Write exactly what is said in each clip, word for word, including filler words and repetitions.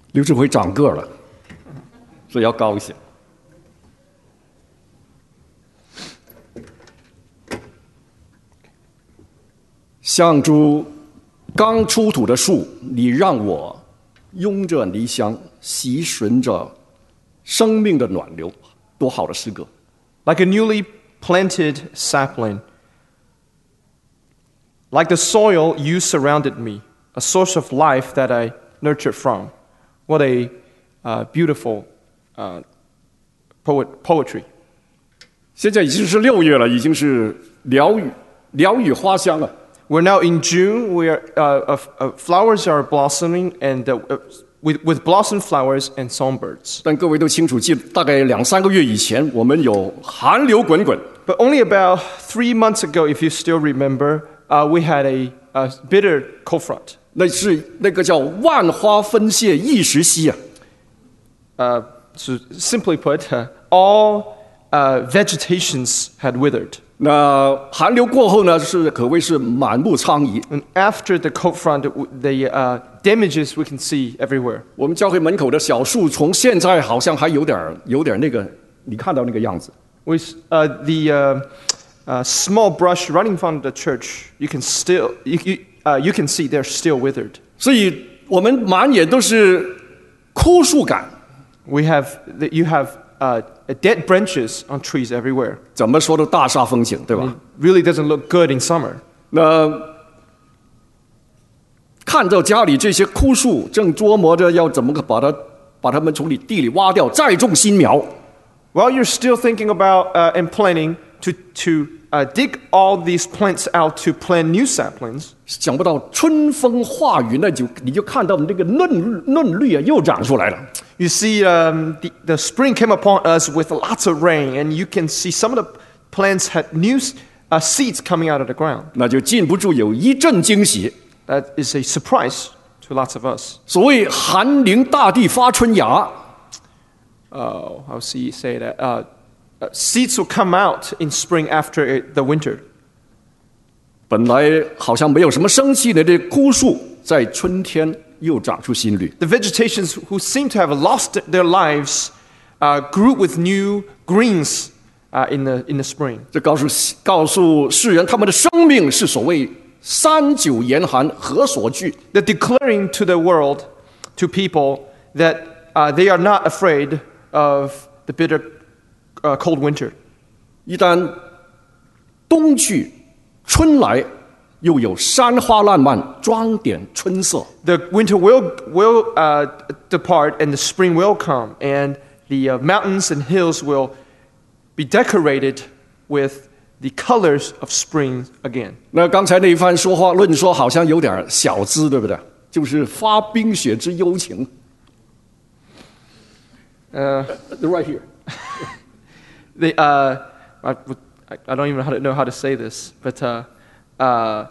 刘志辉长个了，所以要高一些。像株刚出土的树，你让我拥着泥香，习吮着生命的暖流，多好的诗歌！ Like a newly planted sapling, like the soil you surrounded me, a source of life that I nurtured from. What a uh, beautiful uh, poet, poetry. 现在已经是六月了，已经是鸟语鸟语花香了。 We're now in June. We are uh, uh, uh, flowers are blossoming, and uh, uh, with with blossom flowers and songbirds. 但各位都清楚，记大概两三个月以前，我们有寒流滚滚。 But only about three months ago, if you still remember, uh, we had a, a bitter cold front. 那是那个叫万花纷谢一时稀啊。 Uh, so simply put, uh, all uh, vegetations had withered. 那寒流过后呢，是可谓是满目疮痍。 And after the cold front, the uh, damages we can see everywhere. 我们教会门口的小树丛，现在好像还有点有点那个，你看到那个样子。 With uh, the uh, uh, small brush running from the church, you can still you, you, uh, you can see they're still withered. 所以我们满眼都是枯树感。 We have the, you have uh, dead branches on trees everywhere. 怎么说都大煞风景，对吧？ It really doesn't look good in summer. 那看到家里这些枯树，正琢磨着要怎么个把它把它们从你地里挖掉，再种新苗。 While you're still thinking about uh, and planning to to uh, dig all these plants out to plant new saplings, 想不到春风化雨，那就你就看到那个嫩嫩绿啊，又长出来了。 you see um, the, the spring came upon us with lots of rain, and you can see some of the plants had new uh, seeds coming out of the ground. 那就禁不住有一阵惊喜。 That is a surprise to lots of us. 所谓寒林大地发春芽， Oh, how see you say that? Uh, uh, seeds will come out in spring after it, the winter. 本来好像没有什么生气的这枯树，在春天又长出新绿。 The vegetations who seem to have lost their lives uh, grew with new greens uh, in the in the spring. 这告诉告诉世人，他们的生命是所谓三九严寒，何所惧？ They're declaring to the world, to people, that uh, they are not afraid of the bitter, uh, cold winter. 一旦冬去，春来，又有山花烂漫，装点春色。 The winter will will uh, depart, and the spring will come, and the uh, mountains and hills will be decorated with the colors of spring again. 那刚才那一番说话论说，好像有点小资，对不对？就是发冰雪之幽情。 Uh, right here. the, uh, I, I don't even know how to say this, but uh, uh,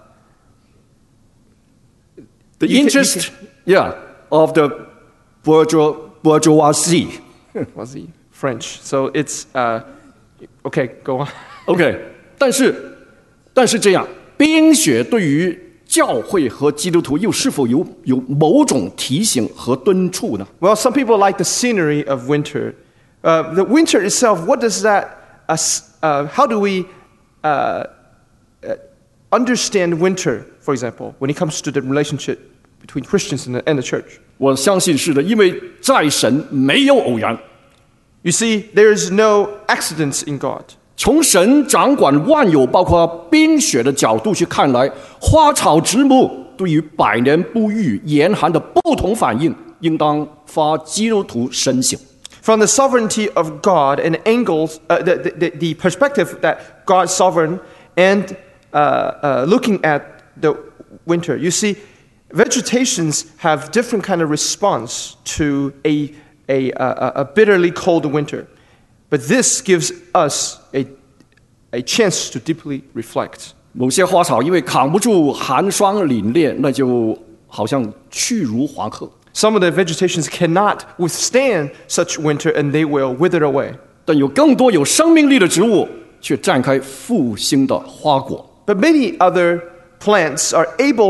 The you can- interest, you can- yeah, of the bourgeois bourgeoisie. was he French? So it's uh, okay. Go on. OK， 但是但是这样，冰雪对于教会和基督徒又是否有有某种提醒和敦促呢？ Well, some people like the scenery of winter. Uh, the winter itself, what does that, uh, s- uh, how do we uh, uh, understand winter, for example, when it comes to the relationship between Christians and the, and the church? 我相信是的，因为在神没有偶然， You see, there is no accidents in God. 从神掌管万有，包括冰雪的角度去看来，花草植物对于百年不遇、严寒的不同反应，应当发基督徒深省。 From the sovereignty of God and angles, uh, the, the, the perspective that God's sovereign and uh, uh, looking at the winter, you see, vegetations have different kind of response to a, a, a, a bitterly cold winter. But this gives us a, a chance to deeply reflect. 某些花草因为扛不住寒霜凛冽，那就好像去如黄鹤。 Some of the vegetations cannot withstand such winter and they will wither away. 但有更多有生命力的植物却绽开复兴的花果。 But many other plants are able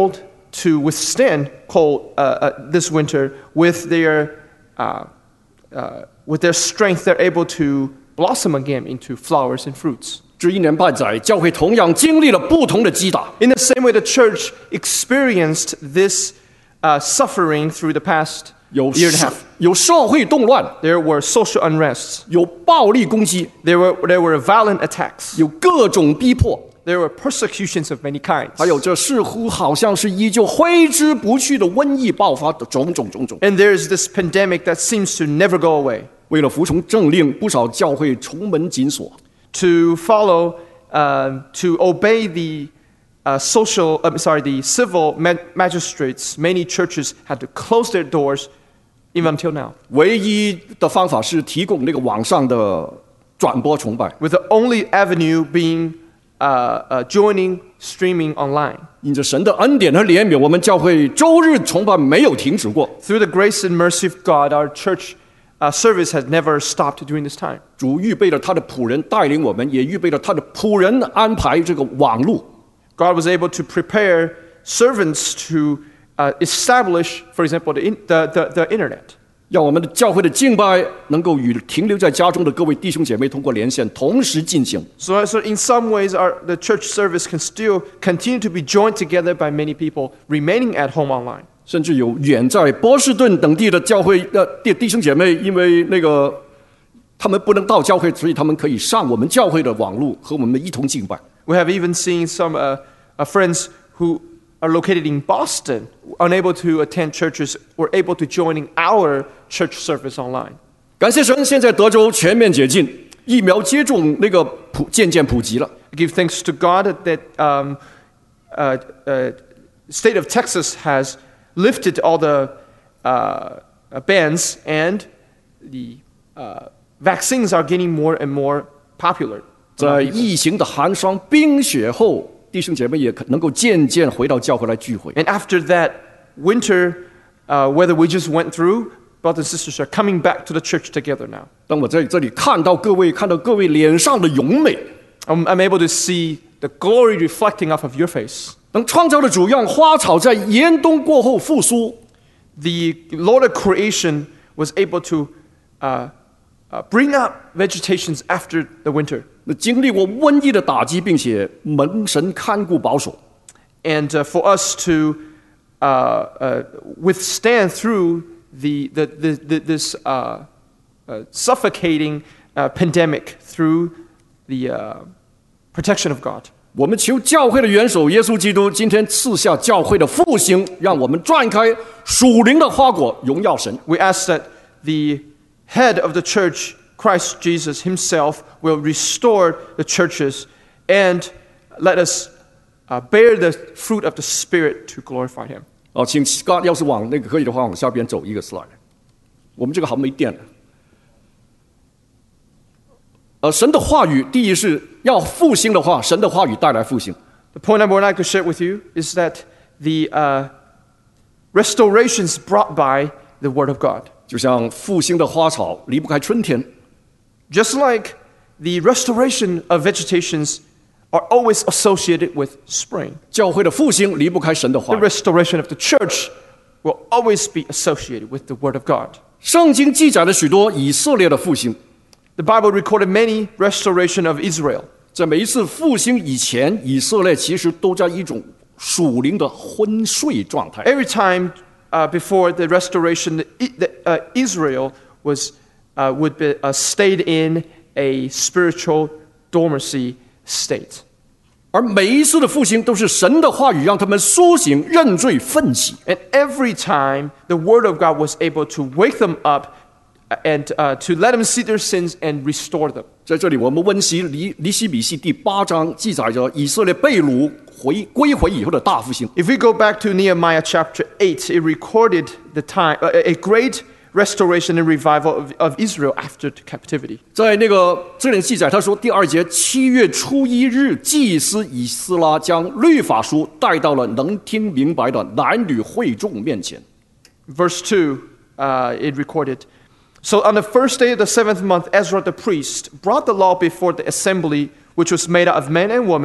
to withstand cold uh, uh, this winter with their uh, uh, with their strength. They're able to blossom again into flowers and fruits. 这一年半载，教会同样经历了不同的击打。 In the same way, the church experienced this uh, suffering through the past 有 year and a 社 half. 有社会动乱， There were social unrests. 有暴力攻击， There were there were violent attacks. 有各种逼迫， There were persecutions of many kinds. 还有这似乎好像是依旧挥之不去的瘟疫爆发的种种种种。 And there's this pandemic that seems to never go away. 为了服从政令，不少教会重门紧锁。 To follow, uh, to obey the uh, social, I'm sorry, the civil ma- magistrates, many churches had to close their doors even until now. 唯一的方法是提供那个网上的转播崇拜。 With the only avenue being uh, uh, joining streaming online. 因着神的恩典和怜悯，我们教会周日崇拜没有停止过。 Through the grace and mercy of God, our church uh, service has never stopped during this time. 主预备了他的仆人带领我们，也预备了他的仆人安排这个网路。 God was able to prepare servants to uh, establish, for example, the, in, the, the, the internet. 让我们的教会的敬拜能够与停留在家中的各位弟兄姐妹通过连线同时进行。 So, so in some ways, our, the church service can still continue to be joined together by many people remaining at home online. 甚至有远在波士顿等地的教会的弟弟兄姐妹，因为那个他们不能到教会，所以他们可以上我们教会的网络和我们一同敬拜。 We have even seen some uh, uh, friends who are located in Boston, unable to attend churches, were able to join in our church service online. 感谢神，现在德州全面解禁，疫苗接种那个普渐渐普及了。 I give thanks to God that um, uh, uh, state of Texas has lifted all the uh, uh, bans and the uh, vaccines are getting more and more popular. 在疫情的寒霜冰雪后，弟兄姐妹也可能够渐渐回到教会来聚会。 And after that winter, uh, whether we just went through, brothers and sisters are coming back to the church together now. 当我在这里看到各位，看到各位脸上的荣美， I'm, I'm able to see the glory reflecting off of your face. 当创造的主让花草在严冬过后复苏， The Lord of creation was able to uh, uh, bring up vegetations after the winter. 那经历过瘟疫的打击，并且蒙神看顾保守， And uh, for us to uh, uh, withstand through the, the, the, the, this uh, uh, suffocating uh, pandemic through the uh, protection of God. 我们求教会的元首耶稣基督今天赐下教会的复兴，让我们绽开属灵的花果，荣耀神。 We ask that the head of the church, Christ Jesus himself, will restore the churches and let us uh, bear the fruit of the Spirit to glorify him. 哦，请刚要是往那个可以的话，往下边走一个 slide。我们这个好像没电了。呃，神的话语，第一是要复兴的话，神的话语带来复兴。 The point I would like to share with you is that the uh, restoration is brought by the Word of God. 就像复兴的花草离不开春天， Just like the restoration of vegetations are always associated with spring, 教会的复兴离不开神的 the 话语。 restoration of the church will always be associated with the Word of God. 圣经记载了许多以色列的复兴， The Bible recorded many restoration of Israel. 在每一次复兴以前，以色列其实都在一种属灵的昏睡状态。 Every time uh, before the restoration, the, the, uh, Israel was uh, would be uh, stayed in a spiritual dormancy state. 而每一次的复兴都是神的话语让他们苏醒、认罪、奋起。 And every time the Word of God was able to wake them up and uh, to let them see their sins and restore them. 在这里，我们温习尼尼希米记第八章记载着以色列被掳回归回以后的大复兴。 If we go back to Nehemiah chapter eight, it recorded the time, uh, a great restoration and revival of, of Israel after captivity. 在那个这里记载，他说第二节，七月初一日，祭司以斯拉将律法书带到了能听明白的男女会众面前。 Verse two, uh, it recorded, So on the first day of the seventh month, Ezra the priest brought the law before the assembly, which was made up of men and women,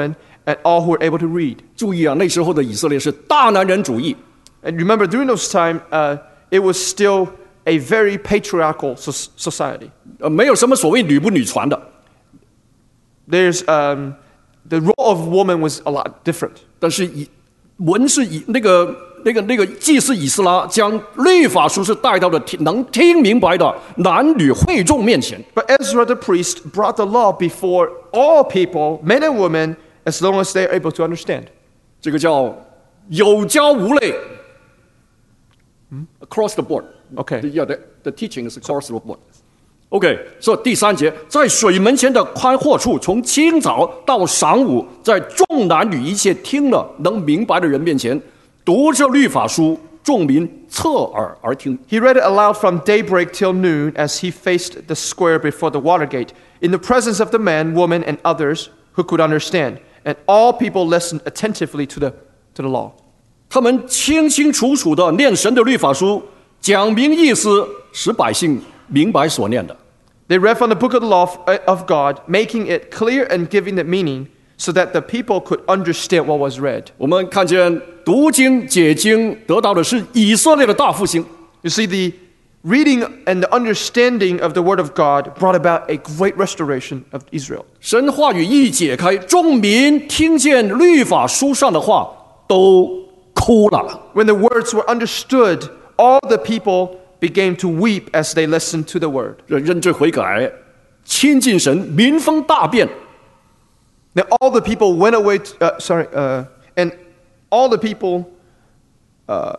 and all who were able to read. 注意啊，那时候的以色列是大男人主义， And remember, during those time, uh, it was still a very patriarchal so- society. 呃，没有什么所谓女不女传的。 There's um, the role of woman was a lot different. 但是以文是以那个那个那个祭司以斯拉将律法书是带到了听能听明白的男女会众面前。 But Ezra the priest brought the law before all people, men and women, as long as they are able to understand. 这个叫有教无类。Across the board. Okay. Yeah, the, the teaching is across the board. OK， 所以第三节，在水门前的宽阔处，从清早到晌午，在众男女一切听了能明白的人面前，读这律法书，众民侧耳而听。 He read it aloud from daybreak till noon as he faced the square before the water gate, in the presence of the men, women, and others who could understand. And all people listened attentively to the, to the law. 他们清清楚楚地念神的律法书，讲明意思，使百姓明白所念的。 They read from the book of the law of God, making it clear and giving it meaning so that the people could understand what was read. 我们看见读经解经得到的是以色列的大复兴。 You see, the reading and the understanding of the word of God brought about a great restoration of Israel. 神话语一解开，众民听见律法书上的话，都哭了。 When the words were understood, all the people began to weep as they listened to the word. 认罪悔改，亲近神，民风大变。 Now all the people went away, to, uh, sorry, uh, and all the people uh,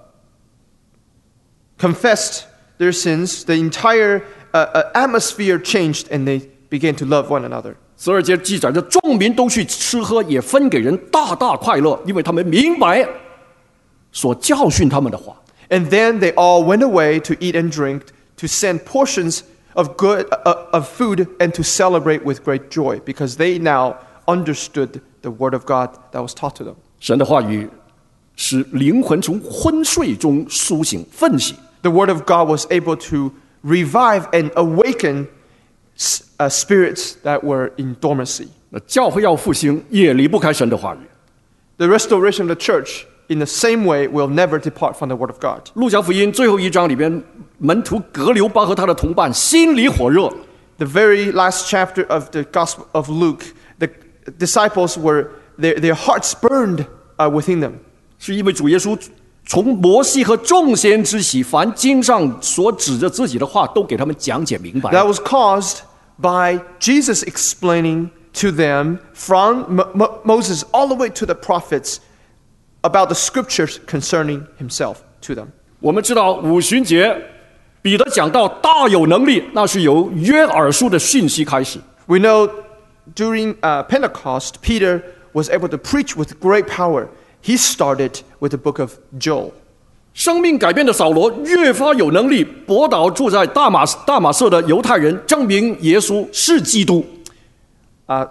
confessed their sins. The entire uh, uh, atmosphere changed and they began to love one another. 十二节记载着，众民都去吃喝，也分给人，大大快乐，因为他们明白所教训他们的话。 And then they all went away to eat and drink, to send portions of good uh, of food, and to celebrate with great joy, because they now understood the word of God that was taught to them. 神的话语使灵魂从昏睡中苏醒奋起。 The word of God was able to revive and awaken uh, spirits that were in dormancy. 那教会要复兴，也离不开神的话语。 The restoration of the church, in the same way, will never depart from the word of God. 路加福音最后一章里边，门徒格留巴和他的同伴心里火热。 The very last chapter of the Gospel of Luke, the disciples were, their, their hearts burned uh, within them. 是因为主耶稣从摩西和众先知起，凡经上所指着自己的话，都给他们讲解明白。 That was caused by Jesus explaining to them from Mo- Mo- Moses all the way to the prophets about the scriptures concerning himself to them. 我们知道五旬节，彼得讲到大有能力，那是由约珥书的讯息开始。 We know during uh, Pentecost, Peter was able to preach with great power. He started with the book of Joel. 生命改变的扫罗越发有能力，驳倒住在大马大马色的犹太人，证明耶稣是基督。 Uh,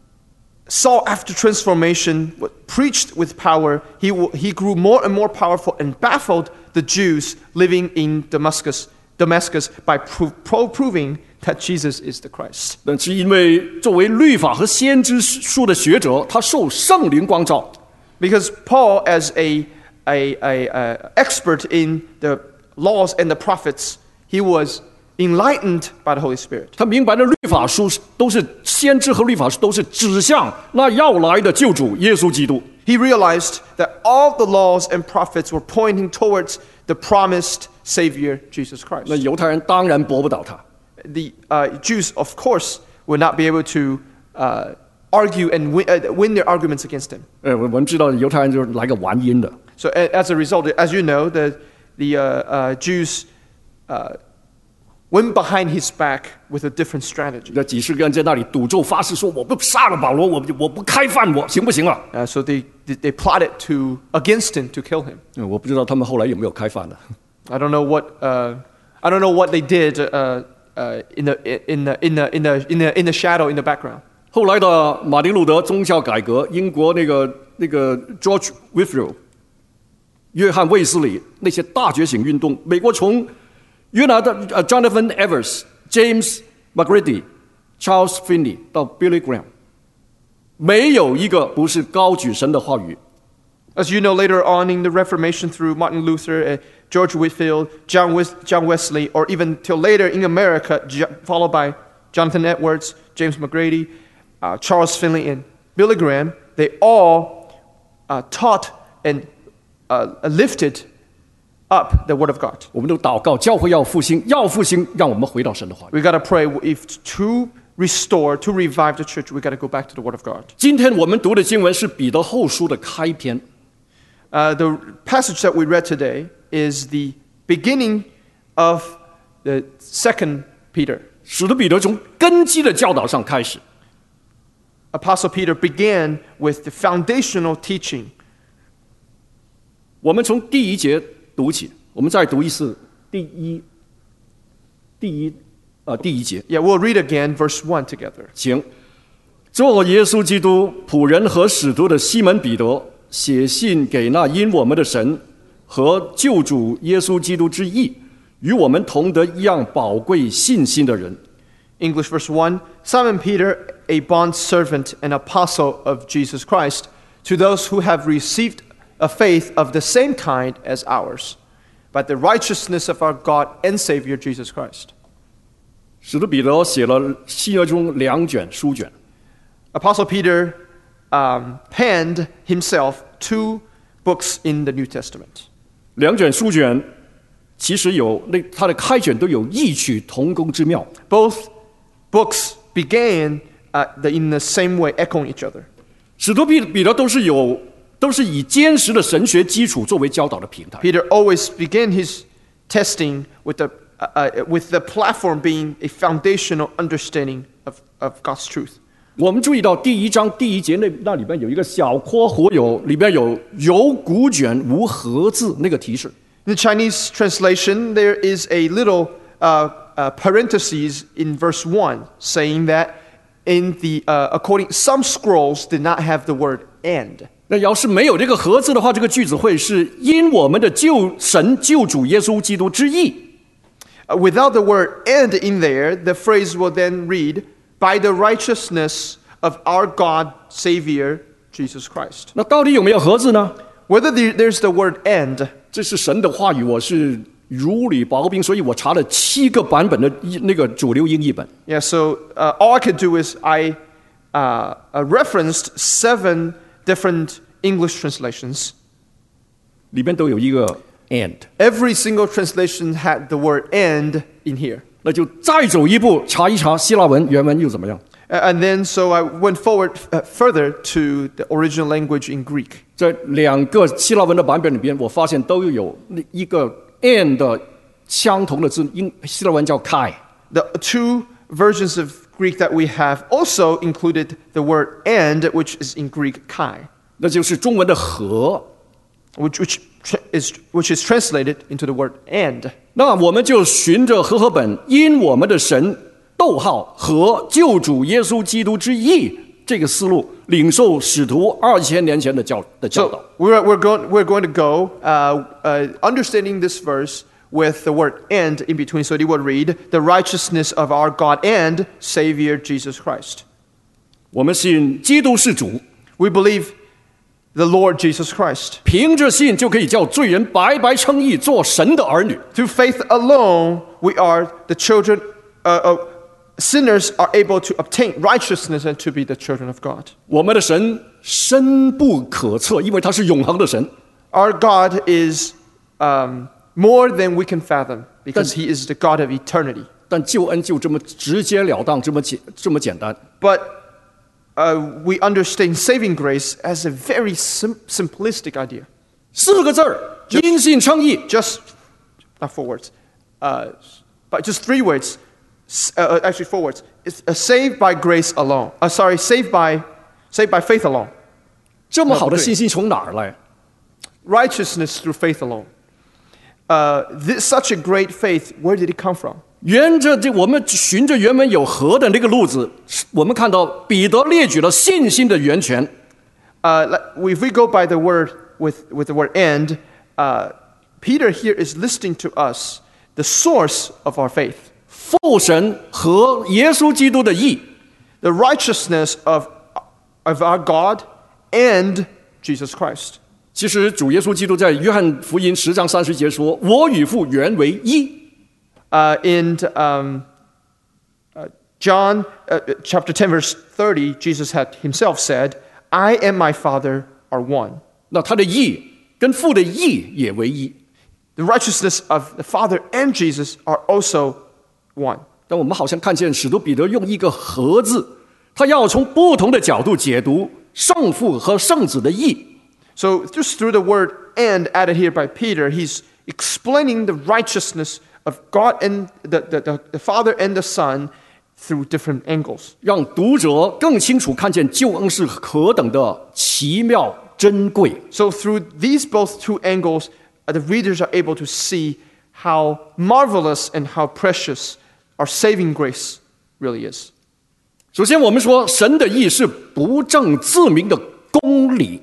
Saul, after transformation, preached with power. He, he grew more and more powerful and baffled the Jews living in Damascus, Damascus by pro- pro- proving that Jesus is the Christ. 但是因为作为律法和先知书的学者，他受圣灵光照， Because Paul, as a, a, a, a expert in the laws and the prophets, he was enlightened by the Holy Spirit. 他明白了律法书都是先知和律法书都是指向那要来的救主耶稣基督。 He realized that all the laws and prophets were pointing towards the promised Savior, Jesus 那 Christ. 犹太人当然驳不倒他。 The uh, Jews, of course, would not be able to uh, argue and win, uh, win their arguments against him. 呃，我们知道犹太人就是来个玩阴的。 So a- as a result, as you know, the, the uh, uh, Jews uh, went behind his back with a different strategy. 那几十个人在那里赌咒发誓说：“我不杀了保罗，我我不开饭我，行不行啊 Uh, so they, they, they plotted to, against him to kill him.？” 嗯我不知道他们后来有没有开饭呢？ I don't know what, uh, I don't know what they did uh, uh, in, the, in, the, in, the, in, the, in, the, in the shadow, in the background. 后来的马丁路德宗教改革，英国那个那个 George Whitefield、约翰卫斯理那些大觉醒运动，美国从原来的呃 Jonathan Evers、James McGrady、Charles Finney 到 Billy Graham， 没有一个不是高举神的话语。 As you know, later on in the Reformation through Martin Luther, uh, George Whitefield, John, Wes- John Wesley, or even till later in America, J- followed by Jonathan Edwards, James McGrady, uh, Charles Finley, and Billy Graham, they all uh, taught and uh, lifted up the Word of God. 我们都祷告，教会要复兴，要复兴，让我们回到神的话语。 We got to pray if to restore, to revive the church, we got to go back to the Word of God. 今天我们读的经文是彼得后书的开篇。 Uh, the passage that we read today is the beginning of the second Peter. 使徒彼得从根基的教导上开始。 Apostle Peter began with the foundational teaching. 我们从第一节读起，我们再读一次第一第一呃第一节， Yeah, we'll read again verse one together. 请做耶稣基督仆人和使徒的西门彼得写信给那因我们的神和救主耶稣基督之义与我们同得一样宝贵信心的人。 English verse one. Simon Peter, a bondservant and apostle of Jesus Christ, to those who have received a faith of the same kind as ours, by the righteousness of our God and Savior Jesus Christ. 使徒彼得写了新约中两卷书卷， Apostle Peter um, penned himself two books in the New Testament. 两卷书卷其实有那它的开卷都有异曲同工之妙。 Both books began uh, the, in the same way, echoing each other. 使徒彼彼得都是有都是以坚实的神学基础作为教导的平台。 Peter always began his testing with the, uh, uh, with the platform being a foundational understanding of, of God's truth. 我们注意到第一章第一节那那里边有一个小括弧有里边有有古卷无盒字那个提示。 In the Chinese translation, there is a little uh, uh, parentheses in verse one saying that in the uh, according some scrolls did not have the word "and." 那要是没有这个盒字的话，这个句子会是因我们的救神救主耶稣基督之义。 Uh, without the word "and" in there, the phrase will then read, "by the righteousness of our God, Savior, Jesus Christ." 那到底有没有盒字呢？ Whether the, there's the word "and," 这是神的话语，我是如履薄冰，所以我查了七个版本的译那个主流英译本。 yeah. So uh, all I could do is I uh, uh, referenced seven different English translations. 里边都有一个 and， Every single translation had the word "and" in here. 那就再走一步，查一查希腊文原文又怎么样？ Uh, And then, so I went forward uh, further to the original language in Greek. 在两个希腊文的版本里边，我发现都有一个 and 的相同的字，英希腊文叫 kai。 The two versions of Greek that we have also included the word "and," which is in Greek "kai," 那就是中文的和。 which, which, tra- is, which is translated into the word "and." 那我们就循着和合本，因我们的神逗号和救主耶稣基督之义这个思路，领受使徒二千年前的教的教导。 So we're, we're, going, we're going to go uh, uh, understanding this verse with the word "and" in between. So it would read, "the righteousness of our God and Savior Jesus Christ." 我们信基督是主， We believe the Lord Jesus Christ. 凭着信就可以叫罪人白白称义，做神的儿女。 Through faith alone, we are the children, uh, uh, sinners are able to obtain righteousness and to be the children of God. 我们的神深不可测，因为他是永恒的神。 Our God is um, more than we can fathom because He is the God of eternity. 但救恩就这么直截了当，这么简这么简单。 But uh, we understand saving grace as a very sim- simplistic idea. 四个字儿，因信称义。 Just, not four words, uh, but just three words. S- Uh, actually, four words. It's uh, saved by grace alone. Uh, sorry, saved by, saved by faith alone. 这么好的信心从哪儿来？ Righteousness through faith alone. Uh, this, such a great faith, where did it come from? 沿着这我们循着原文有和的那个路子，我们看到彼得列举了信心的源泉。 Uh, like, if we go by the word with, with the word "and," uh, Peter here is listing to us the source of our faith, 父神和耶稣基督的义， the righteousness of of our God and Jesus Christ. 其实主耶稣基督在约翰福音十章三十节说：“我与父原为一。” Uh, in um, uh, John uh, chapter ten, verse thirty, Jesus had himself said, I and my Father are one. 那他的义跟父的义也为一。 The righteousness of the Father and Jesus are also one. 但我们好像看见使徒彼得用一个和字，他要从不同的角度解读圣父和圣子的义。 So just through the word and added here by Peter, he's explaining the righteousness of God and the, the, the, the Father and the Son through different angles. 让读者更清楚看见救恩是何等的奇妙珍贵。 So through these both two angles, uh, the readers are able to see how marvelous and how precious our saving grace really is. 首先，我们说神的义是不证自明的公理。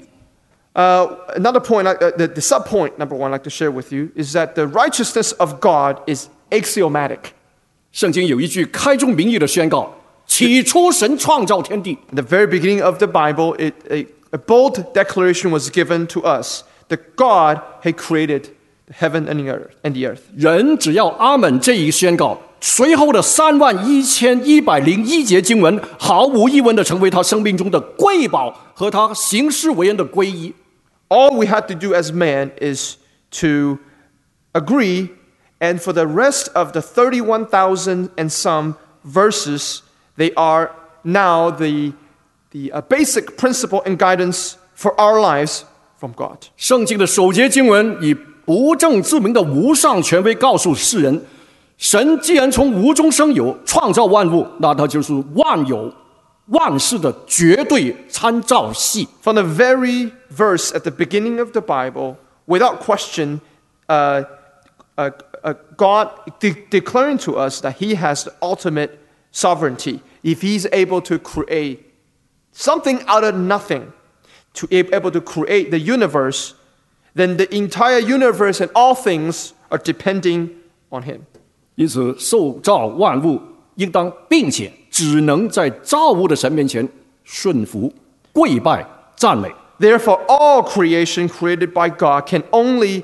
Uh, another point, uh, the, the sub-point number one I'd like to share with you is that the righteousness of God is axiomatic. 圣经有一句开宗明义的宣告：起初神创造天地。 In the very beginning of the Bible, it, a, a bold declaration was given to us that God had created the heaven and the earth. And the earth. 人只要阿门这一宣告，随后的三万一千一百零一节经文，毫无疑问的成为他生命中的瑰宝和他行事为人的皈依。 All we had to do as man is to agree, and for the rest of the thirty-one thousand and some verses, they are now the, the uh, basic principle and guidance for our lives from God. 圣经的首节经文以不证自明的无上权威告诉世人：神既然从无中生有，创造万物，那他就是万有万事的绝对参照系。 From the very verse at the beginning of the Bible, without question, uh, uh, uh, God de- declaring to us that He has the ultimate sovereignty. If He's able to create something out of nothing, to be able to create the universe, then the entire universe and all things are depending on Him. 因此，受造万物应当并且只能在造物的神面前顺服、跪拜、赞美。 Therefore, all creation created by God can only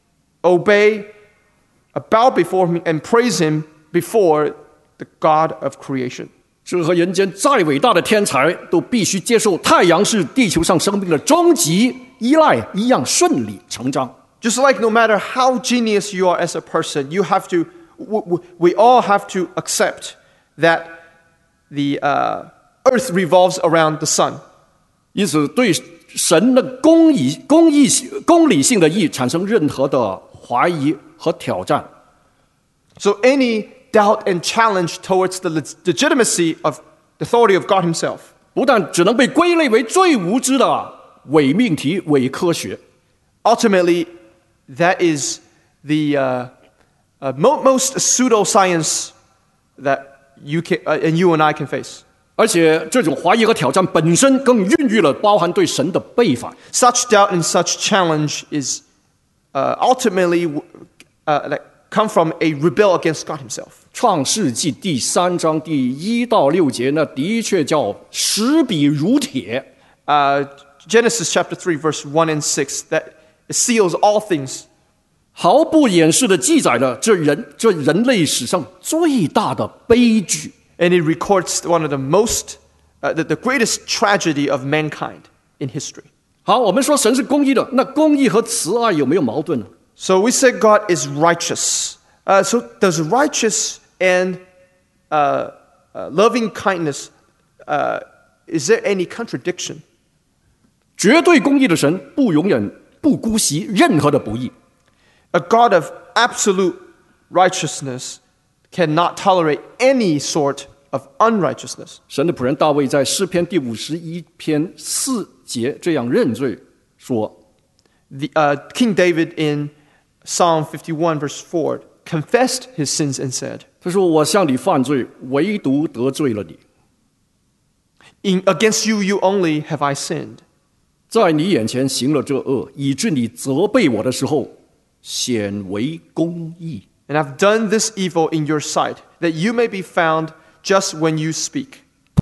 obey, bow before Him, and praise Him before the God of creation. 这和人间再伟大的天才都必须接受太阳是地球上生命的终极依赖一样顺理成章。 Just like no matter how genius you are as a person, you have to, we, we all have to accept that the uh, earth revolves around the sun. 因此，对神的公义、公义、公理性的义产生任何的怀疑和挑战。 So any doubt and challenge towards the legitimacy of the authority of God Himself 不但只能被归类为最无知的伪命题、伪科学， ultimately, that is the uh, uh, mo- most pseudoscience that you can, uh, and you and I can face. 而且这种怀疑和挑战本身更孕育了包含对神的背反。 Such doubt and such challenge is uh, ultimately uh, like come from a rebel against God Himself. 创世纪第三章第一到六节，那的确叫实笔如铁。 Uh, Genesis chapter three, verse one and six, that seals all things. 毫不掩饰地记载了这人这人类史上最大的悲剧。 And it records one of the most, uh, the, the greatest tragedy of mankind in history. 好，我们说神是公义的，那公义和慈爱有没有矛盾呢？ So we say God is righteous. Uh, so does righteous and uh, uh, loving kindness, uh, is there any contradiction? 绝对公义的神不容忍、不姑息任何的不义。 A God of absolute righteousness cannot tolerate any sort of unrighteousness. 神的仆人大卫在诗篇第五十一篇四节这样认罪说 The, uh, King David in Psalm fifty-one, verse four, confessed his sins and said,：“ 他说我向你犯罪，唯独得罪了你， In, against you, you only have I sinned. 在你眼前行了这恶，以致你责备我的时候显为公义。” And I've done this evil in your sight, that you may be found just when you speak.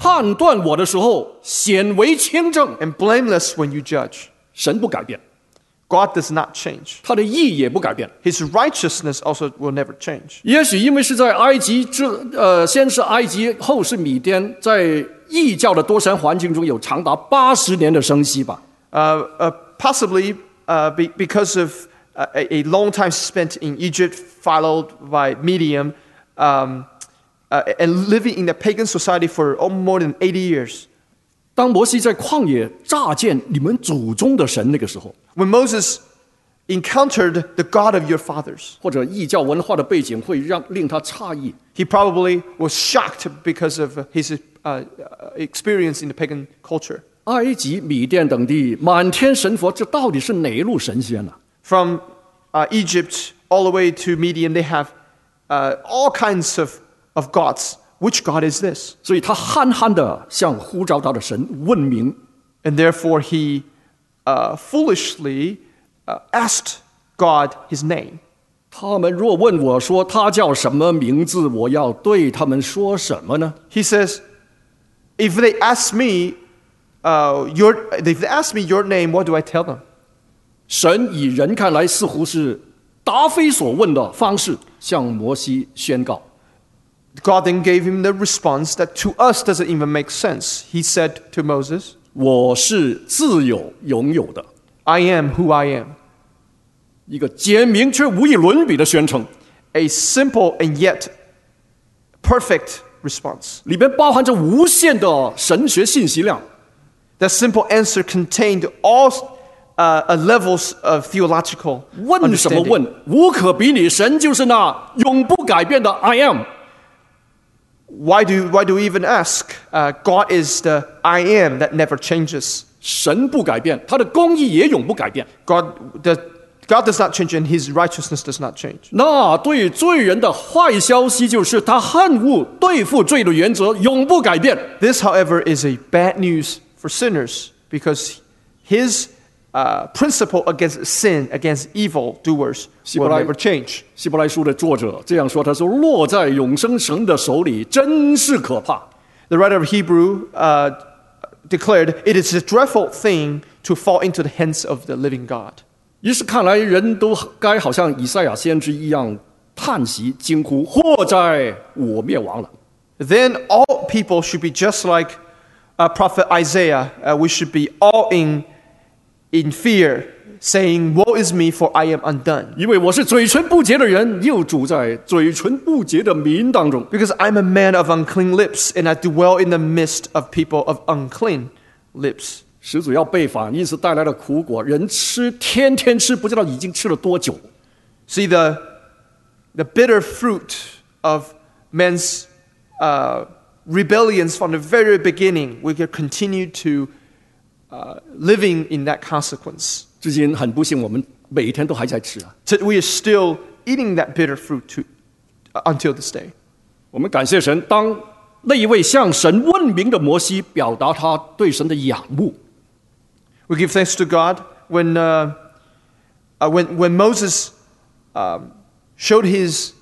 判断我的时候显为清正。 and blameless when you judge. 神不改变， God does not change. 他的义也不改变。 His righteousness also will never change. 也许因为是在埃及之呃，先是埃及，后是米甸，在异教的多神环境中有长达八十年的生息吧。 Uh, uh, possibly uh, be, because of uh, a, a long time spent in Egypt, followed by Medium, um, uh, and living in the pagan society for oh, more than eighty years. 当摩西在旷野乍见你们祖宗的神那个时候， When Moses encountered the God of your fathers, 或者异教文化的背景会让令他诧异。 he probably was shocked because of his uh, experience in the pagan culture. 埃及、米甸等地满天神佛，这到底是哪一路神仙呢、啊？ From uh, Egypt all the way to Medium, they have uh, all kinds of, of gods. Which God is this? 所以他憨憨的向呼召他的神问名， And therefore he uh, foolishly uh, asked God his name. 他们若问我说他叫什么名字，我要对他们说什么呢？ He says, if they ask me, uh, your, if they ask me your name, what do I tell them? 神以人看来似乎是答非所问的方式向摩西宣告。 God then gave him the response that to us doesn't even make sense. He said to Moses, 我是自有拥有的， I am who I am. 一个简明却无与伦比的宣称， A simple and yet perfect response. 里边包含着无限的神学信息量。 That simple answer contained all uh, uh, levels of theological 问什么 understanding. 问？无可比拟，神就是那永不改变的 I am。 Why do, why do we even ask? Uh, God is the I am that never changes. 神不改变，他的公义也永不改变。 God, the, God does not change and his righteousness does not change. 那对罪人的坏消息就是他恨恶对付罪的原则永不改变。 This, however, is a bad news for sinners because his uh, principle against sin, against evil doers, will Sibulai- never change. 希伯来书的作者这样说：“他说，落在永生神的手里，真是可怕。 The writer of Hebrew uh, declared, it is a dreadful thing to fall into the hands of the living God. ” 于是看来，人都该好像以赛亚先知一样叹息惊呼：“祸哉，我灭亡了！” Then all people should be just like uh, prophet Isaiah. Uh, we should be all in, in fear, saying, woe is me, for I am undone. 因为我是嘴唇不洁的人，又住在嘴唇不洁的民当中。 Because I'm a man of unclean lips, and I dwell in the midst of people of unclean lips. 始祖要背反，因此带来了苦果。人吃，天天吃，不知道已经吃了多久。 See, the, the bitter fruit of man's uh, rebellions from the very beginning, we can continue to uh, living in that consequence. 至今很不幸，我们每一天都还在吃啊。 So we are still eating that bitter fruit to, uh, until this day. 我们感谢神，当那一位向神问名的摩西表达他对神的仰慕， We give thanks to God when, uh, uh, when, when Moses um, showed his,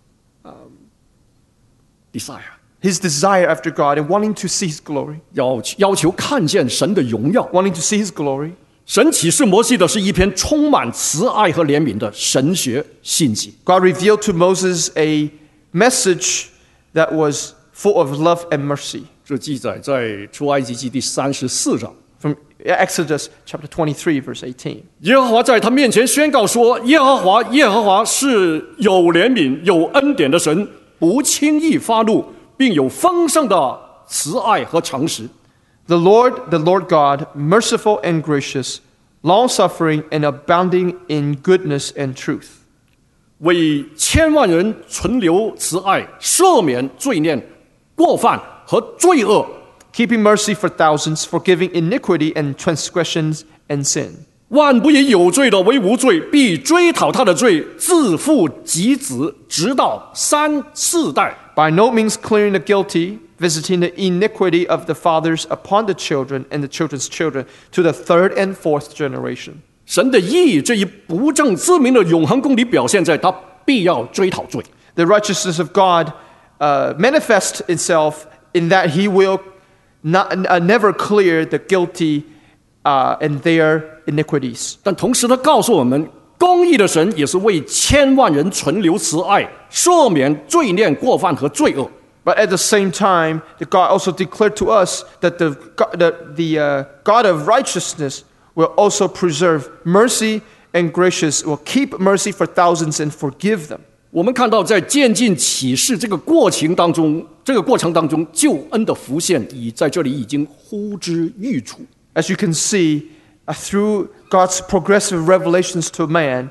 desire his desire after God and wanting to see his glory, 要要求看见神的荣耀。 wanting to see his glory. 神启示摩西的是一篇充满慈爱和怜悯的神学信息。 God revealed to Moses a message that was full of love and mercy. 这记载在出埃及记第三十四章。 From Exodus chapter twenty-three, verse eighteen. 耶和华在他面前宣告说：“耶和华，耶和华是有怜悯、有恩典的神，不轻易发怒，并有丰盛的慈爱和诚实。 The Lord, the Lord God, merciful and gracious, long-suffering and abounding in goodness and truth. 为千万人存留慈爱，赦免罪孽、过犯和罪恶， Keeping mercy for thousands, forgiving iniquity and transgressions and sin. 万不以有罪的为无罪，必追讨他的罪，自父及子，直到三四代。 By no means clearing the guilty, visiting the iniquity of the fathers upon the children and the children's children to the third and fourth generation. 神的义这一不证自明的永恒公理表现在他必要追讨罪。 The righteousness of God uh, manifests itself in that he will not, uh, never clear the guilty uh, and their iniquities. 但同时他告诉我们，公义的神也是为千万人存留慈爱，赦免罪孽、过犯和罪恶。 But at the same time, the God also declared to us that the, the, the uh, God of righteousness will also preserve mercy and gracious, will keep mercy for thousands and forgive them. 我们看到，在渐进启示这个过程当中，这个过程当中，救恩的浮现已在这里已经呼之欲出。 As you can see, uh, through God's progressive revelations to man,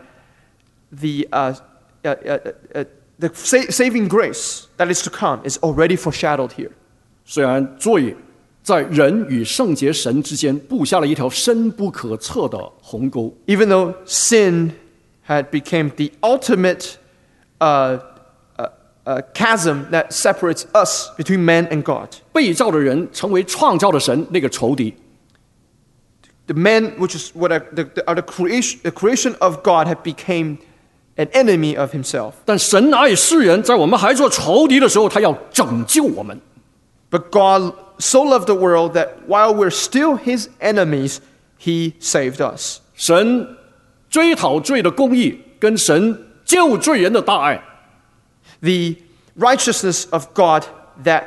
the uh, uh, uh, uh, the sa- saving grace that is to come is already foreshadowed here. 虽然罪在人与圣洁神之间布下了一条深不可测的鸿沟， Even though sin had become the ultimate uh, uh, uh, chasm that separates us between man and God. 被造的人成为创造的神那个仇敌。 The man, which is what are the, the, are the creation, the creation of God, had become an enemy of himself. 但神爱世人，在我们还做仇敌的时候，他要拯救我们。 But God so loved the world that while we're still his enemies, he saved us. 神追讨罪的公义，跟神救罪人的大爱， The righteousness of God that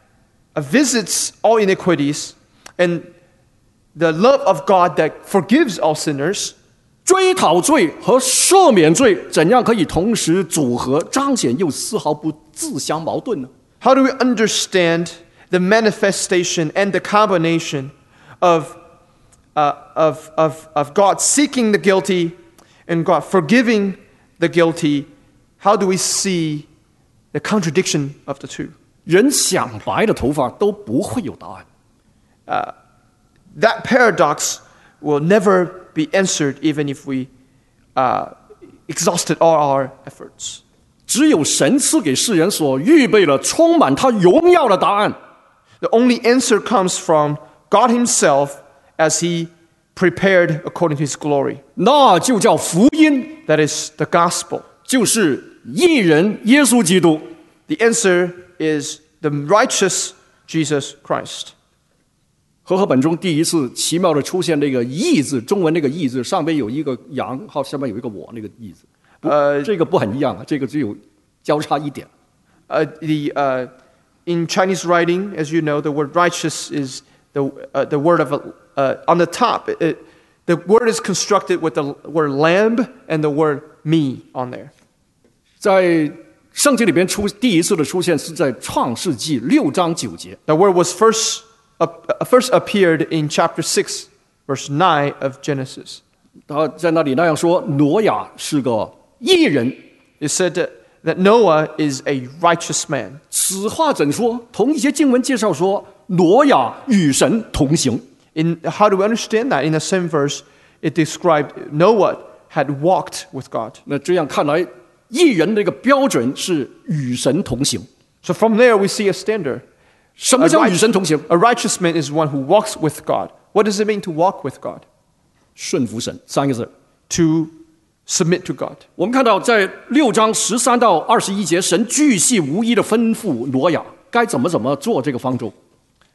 visits all iniquities and the love of God that forgives all sinners, 追讨罪和赦免罪，怎样可以同时组合彰显，又丝毫不自相矛盾呢？ how do we understand the manifestation and the combination of, uh, of, of, of God seeking the guilty and God forgiving the guilty? How do we see the contradiction of the two? 人想白的头发都不会有答案。 That paradox will never be answered even if we uh, exhausted all our efforts. 只有神赐给世人所预备了充满他荣耀的答案。 The only answer comes from God himself as he prepared according to his glory. 那就叫福音， That is the gospel. 就是义人耶稣基督。 The answer is the righteous Jesus Christ. 和合本中第一次奇妙的出现那个义字，中文那个义字上边有一个羊号，下面有一个我那个义字。 呃这个不很一样啊，这个只有交叉一点。 Uh, the, uh, in Chinese writing, as you know, the word righteous is the, uh, the word of, a, uh, on the top, it, it, the word is constructed with the word lamb and the word me on there. 在圣经里边出第一次的出现是在创世纪六章九节。 The word was first, uh, first appeared in chapter six, verse nine of Genesis. 他在那里那样说：挪亚是个义人。 It said that, that Noah is a righteous man. 此话怎说？同一节经文介绍说，挪亚与神同行。 In, how do we understand that? In the same verse, it described Noah had walked with God. 那这样看来，义人那个标准是与神同行。 So from there, we see a standard. 什么叫与神同行？ A righteous man is one who walks with God. What does it mean to walk with God? 顺服神三个字。 To submit to God. 我们看到在六章十三到二十一节，神巨细无遗的吩咐挪亚该怎么怎么做这个方舟。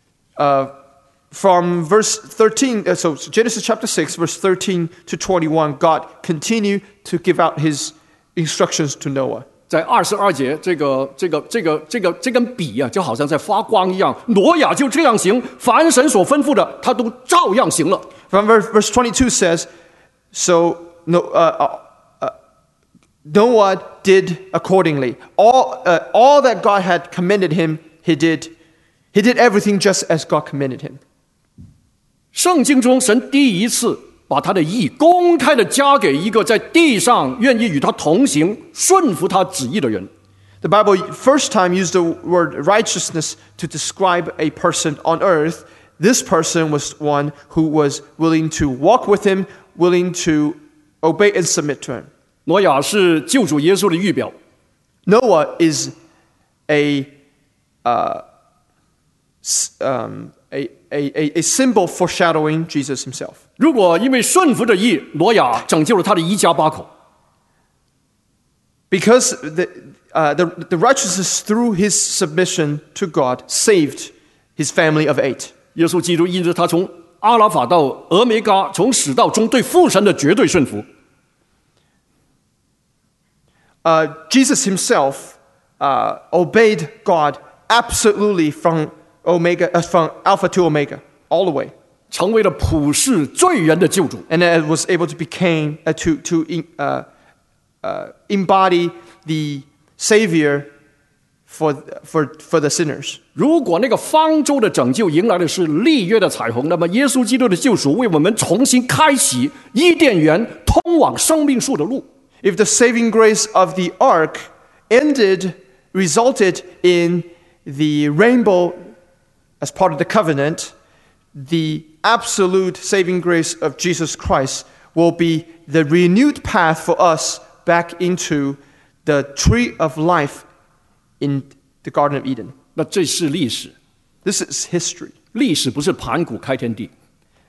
Uh, from verse thirteen, uh, so Genesis chapter six, verse thirteen to twenty-one, God continued to give out his instructions to Noah. 在二十二节，这个这个这个这个这根笔啊，就好像在发光一样。挪亚就这样行，凡神所吩咐的，他都照样行了。 From verse, verse twenty-two says, so no, uh, uh, Noah did accordingly. All, uh, all that God had commanded him, he did. He did everything just as God commanded him. 圣经中，神第一次把他的义公开的加给一个在地上愿意与他同行、顺服他旨意的人。 The Bible first time used the word righteousness to describe a person on earth. This person was one who was willing to walk with him, willing to obey and submit to him. 挪亚是救主耶稣的预表， Noah is a, uh, s- um, a, a, a symbol foreshadowing Jesus himself. 如果因为顺服的义，挪亚拯救了他的一家八口。 Because the, uh, the, the righteousness through his submission to God saved his family of eight. 耶稣基督因着他从阿拉法到俄梅嘎，从始到终对父神的绝对顺服。 Uh, Jesus himself uh, obeyed God absolutely from Omega, uh, from Alpha to Omega, all the way. 成为了普世罪人的救主。 And it was able to became uh, to to uh, uh, embody the Savior for for for the sinners. 如果那个方舟的拯救迎来的是立约的彩虹，那么耶稣基督的救赎为我们重新开启伊甸园通往生命树的路。 If the saving grace of the ark ended, resulted in the rainbow as part of the covenant, the absolute saving grace of Jesus Christ will be the renewed path for us back into the tree of life in the Garden of Eden. 那这是历史， This is history. 历史不是盘古开天地。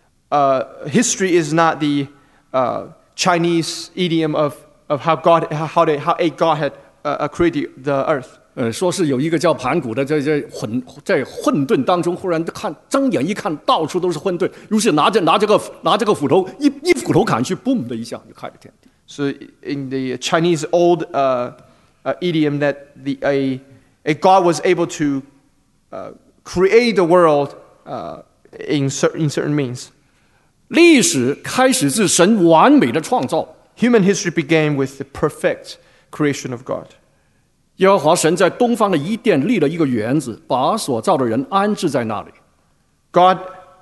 Uh, history is not the uh, Chinese idiom of, of how God, how, they, how a God had uh, created the earth. 呃，说是有一个叫盘古的，在在混在混沌当中，忽然看睁眼一看，到处都是混沌，于是拿着拿这个拿这个斧头，一一斧头砍去，嘣的一下就开了天地。 So in the Chinese old uh, uh, idiom that the, a, a God was able to uh, create the world uh, in, cer- in certain means. 历史开始自神完美的创造。 Human history began with the perfect creation of God. 耶和华神在东方的伊甸立了一个园子，把所造的人安置在那里。 God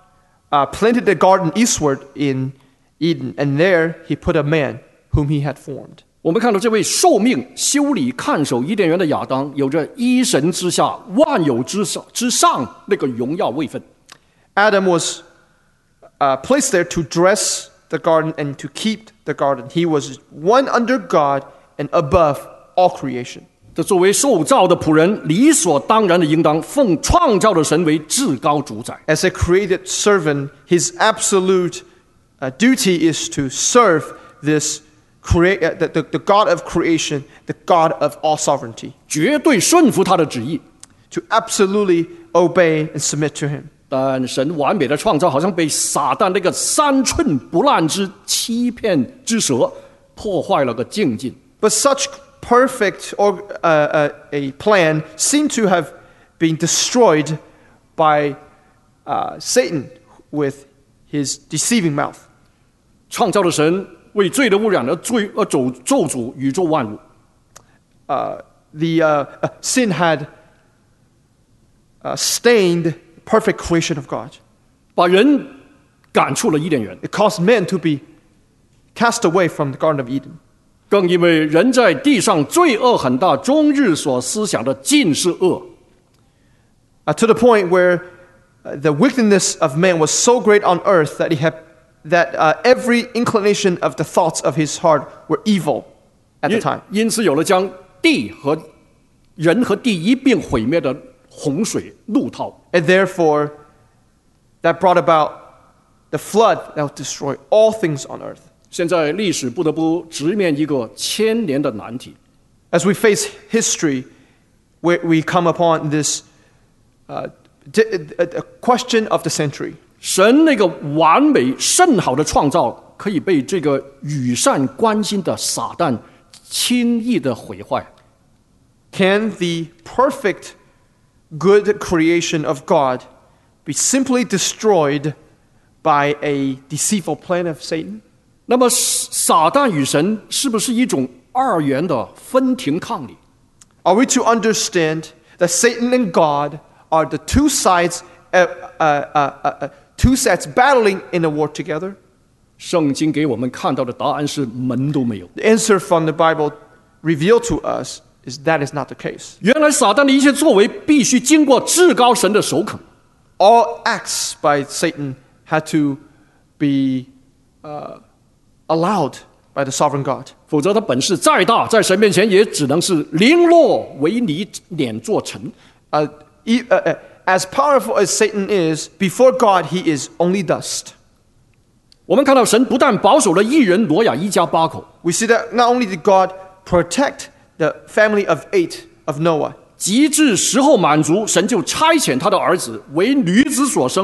uh, planted the garden eastward in Eden, and there he put a man whom he had formed. 我们看到这位受命修理看守伊甸园的亚当，有着一神之下万有之上之上那个荣耀位分。 Adam was uh, placed there to dress the garden and to keep the garden. He was one under God and above all creation. 这作为受造的仆人，理所当然的应当奉创造的神为至高主宰。 As a created servant, his absolute uh, duty is to serve this crea- uh, the, the, the God of creation, the God of all sovereignty, 绝对顺服他的旨意。 to absolutely obey and submit to him. 但神完美的创造，好像被撒旦那个三寸不烂之欺骗之舌破坏了个净尽。 But such perfect or, uh, uh, a plan seemed to have been destroyed by uh, Satan with his deceiving mouth. 创造的神为罪的污染而罪而咒咒诅宇宙万物。 Uh, the uh, uh, sin had uh, stained the perfect creation of God. 把人赶出了伊甸园， It caused men to be cast away from the Garden of Eden. 更因为人在地上罪恶很大，终日所思想的尽是恶。 Uh, to the point where uh, the wickedness of man was so great on earth that he had that uh, every inclination of the thoughts of his heart were evil at the 因 time. 因此有了将地和人和地一并毁灭的洪水怒涛。 And therefore, that brought about the flood that would destroy all things on earth. 现在历史不得不直面一个千年的难题。 As we face history, we, we come upon this uh, di- a, a question of the century. 神那个完美甚好的创造，可以被这个与善关心的撒旦轻易的毁坏。 Can the perfect good creation of God be simply destroyed by a deceitful plan of Satan? 那么撒旦与神是不是一种二元的分庭抗礼？ Are we to understand that Satan and God are the two sides, uh, uh, uh, uh, two sets battling in a war together? 圣经给我们看到的答案是门都没有。 The answer from the Bible revealed to us is that is not the case. 原来撒旦的一切作为必须经过至高神的首肯。 All acts by Satan had to be uh, allowed by the sovereign God. 否则他本事再大，在神面前也只能是零落为泥碾作尘。 Uh, e- uh, uh, as powerful as Satan is, before God, he is only dust. 我们看到神不但保守了义人挪亚一家八口， We see that not only did God protect the family of eight of Noah, 及至时候满足，神就差遣他的儿子为女子所生，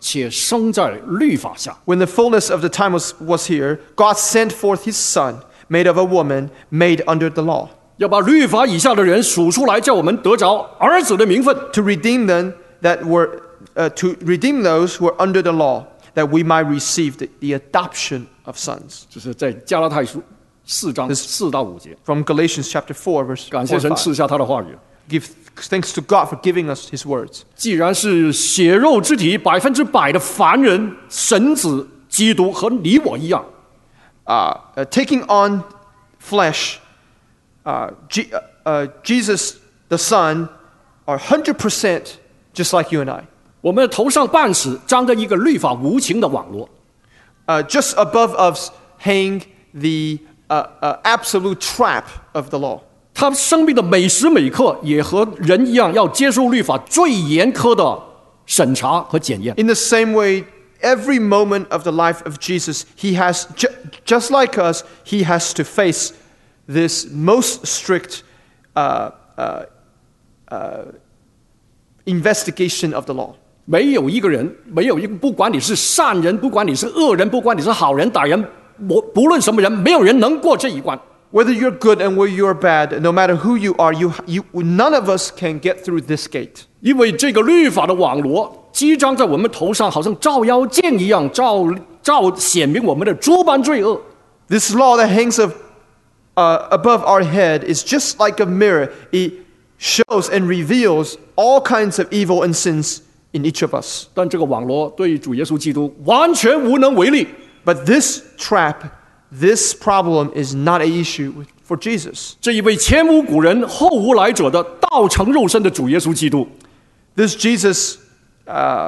且生在律法下。 When the fullness of the time was, was here, God sent forth his Son, made of a woman, made under the law, 要把律法以下的人数出来，叫我们得着儿子的名分。 to redeem them that were uh, to redeem those who are under the law, that we might receive the, the adoption of sons. 这是在加拉太书四章四到五节。 From Galatians chapter four, verse 感 four 谢 and 神 five. 赐下他的话语。 Give thanks to God for giving us his words. 既然是血肉之体百分之百的凡人，神子基督和你我一样， Uh, uh, taking on flesh, uh, G, uh, uh, Jesus the Son are one hundred percent just like you and I. 我们的头上半死张着一个律法无情的网络， Uh, just above us hang the uh, uh, absolute trap of the law. 他生命的每时每刻也和人一样，要接受律法最严苛的审查和检验。 In the same way, every moment of the life of Jesus, he has, ju- just like us, he has to face this most strict uh, uh, uh, investigation of the law. 没有一个人，没有一个，不管你是善人，不管你是恶人，不管你是好人歹人，不不论什么人，没有人能过这一关。 Whether you're good and whether you're bad, no matter who you are, you, you, none of us can get through this gate. 因为这个律法的网罗击张在我们头上，好像照妖镜一样，照照显明我们的诸般罪恶。 This law that hangs of, uh, above our head is just like a mirror. It shows and reveals all kinds of evil and sins in each of us. 但这个网罗对主耶稣基督完全无能为力。 But this trap, this problem is not an issue with, for Jesus. 这一位前无古人后无来者的道成肉身的主耶稣基督， This Jesus, uh,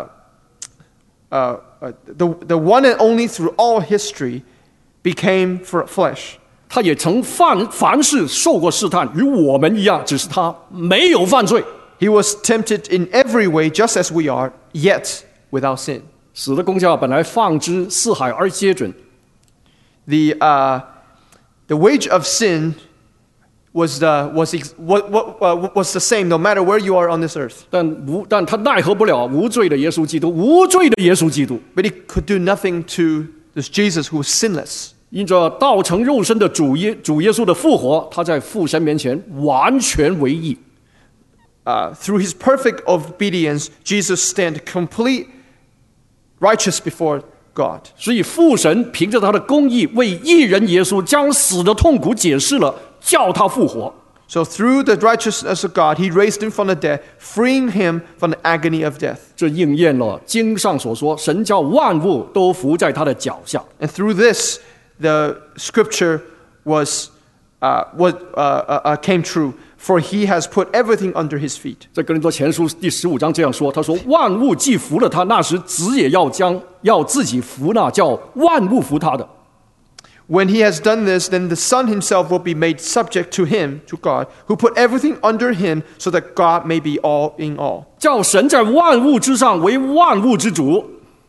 uh, uh, the, the one and only through all history, became for flesh. 他也曾犯凡事受过试探，与我们一样，只是他没有犯罪。 He was tempted in every way, just as we are, yet without sin. 死的功价本来放之四海而皆准， The, uh, the wage of sin was, the, was, ex- what, what, uh, was the same no matter where you are on this earth. 但无但他奈何不了无罪的耶稣基督，无罪的耶稣基督， But he could do nothing to this Jesus who was sinless. 因着道成肉身的主耶主耶稣的复活，他在父神面前完全为义。 Uh, through his perfect obedience, Jesus stand complete righteous before God. 所以父神凭着他的公义，为义人耶稣将死的痛苦解释了，叫他复活。 So through the righteousness of God, he raised him from the dead, freeing him from the agony of death. 这应验了经上所说，神叫万物都服在他的脚下。 And through this, the scripture was, uh, what uh, uh, came true. For he has put everything under his feet. 在哥林多前书第十五章这样说，他说：“万物既服了他，那时子也要将要自己服那叫万物服他的。” When he has done this, then the Son himself will be made subject to him, to God, who put everything under him, so that God may be all in all. 叫神在万物之上为万物之主。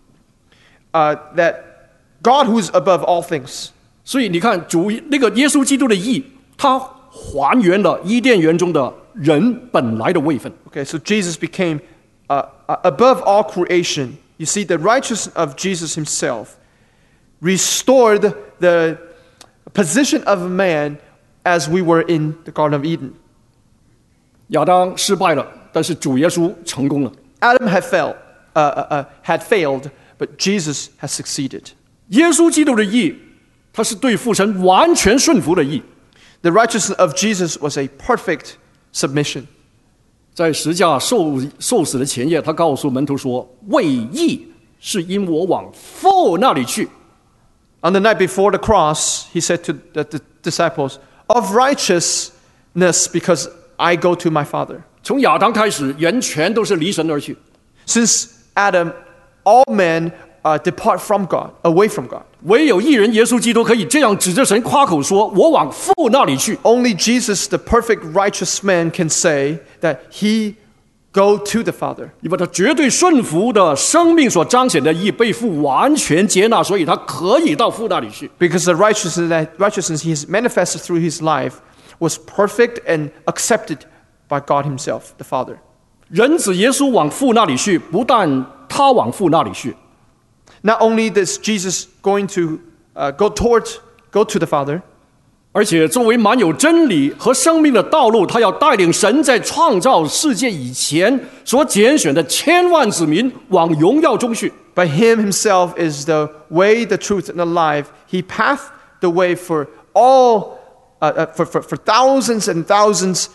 Uh, that God who is above all things. 所以你看，主那个耶稣基督的义，他还原了伊甸园中的人本来的位分。 Okay, so Jesus became uh, uh, above all creation. You see, the righteousness of Jesus himself restored the position of man as we were in the Garden of Eden. 亚当失败了，但是主耶稣成功了。 Adam had failed, uh, uh, uh, had failed, but Jesus has succeeded. 耶稣基督的义，他是对父神完全顺服的义。 The righteousness of Jesus was a perfect submission. 在十架受受死的前夜，他告诉门徒说：“为义是因我往父那里去。” On the night before the cross, he said to the, the disciples, "Of righteousness, because I go to my Father." 从亚当开始，人全都是离神而去。 Since Adam, all men uh, depart from God, away from God. 唯有一人耶稣基督可以这样指着神夸口说：“我往父那里去。” Only Jesus, the perfect righteous man, can say that he go to the Father. 因为他绝对顺服的生命所彰显的义被父完全接纳，所以他可以到父那里去。 Because the righteousness that righteousness he has manifested through his life was perfect and accepted by God himself, the Father. 人子耶稣往父那里去，不但他往父那里去。 Not only is Jesus going to uh, go toward, go to the Father, 而且作为满有真理和生命的道路，他要带领神在创造世界以前所拣选的千万子民往荣耀中去。 but him himself is the way, the truth, and the life. He path the way for all, uh, uh, for, for, for thousands and thousands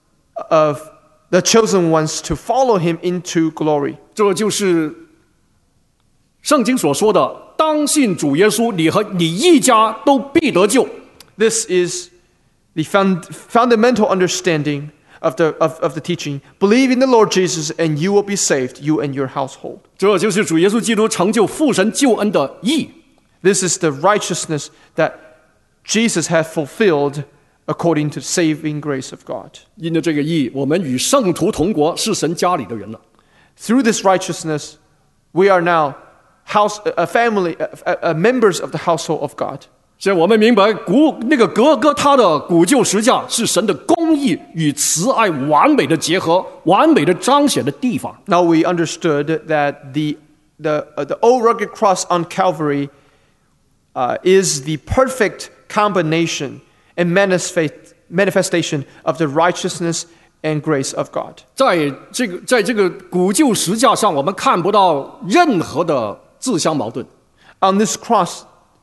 of the chosen ones to follow him into glory. 这就是圣经所说的：当信主耶稣，你和你一家都必得救。 This is the fund, fundamental understanding of the, of, of the teaching. Believe in the Lord Jesus and you will be saved, you and your household. 这就是主耶稣基督成就父神救恩的义。 This is the righteousness that Jesus has fulfilled according to the saving grace of God. 因着这个义，我们与圣徒同国，是神家里的人了。 Through this righteousness, we are now house, a family, a, a members of the household of God. 现在我们明白，古那个格哥他的古旧十架是神的公义与慈爱完美的结合、完美的彰显的地方。 Now we understood that the, the, uh, the old rugged cross on Calvary uh, is the perfect combination and manifest, manifestation of the righteousness and grace of God. 在这个在这个古旧十架上，我们看不到任何的自相矛盾。 On this cross,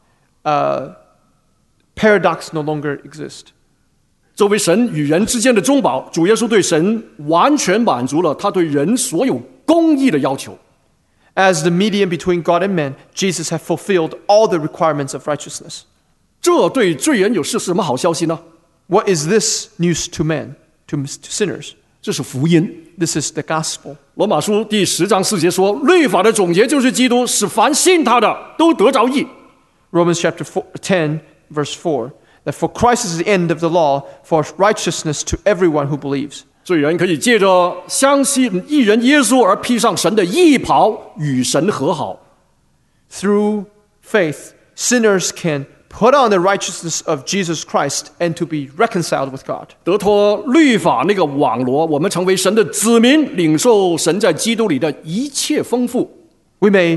uh, paradox no longer exists. 作为神与人之间的中保，主耶稣对神完全满足了他对人所有公义的要求。 As the medium between God and man, Jesus has fulfilled all the requirements of righteousness. 这对罪人有是什么好消息呢？ What is this news to men, to, to sinners? 这是福音。 This is the gospel. 罗马书第十章四节说，律法的总结就是基督，使凡信他的都得着义。 Romans chapter four, ten, verse four, that for Christ is the end of the law, for righteousness to everyone who believes. 罪人可以借着相信义人耶稣而披上神的义袍，与神和好。 Through faith, sinners can put on the righteousness of Jesus Christ and to be reconciled with God. 得脱律法那个网罗，我们成为神的子民，领受神在基督里的一切丰富。 We may,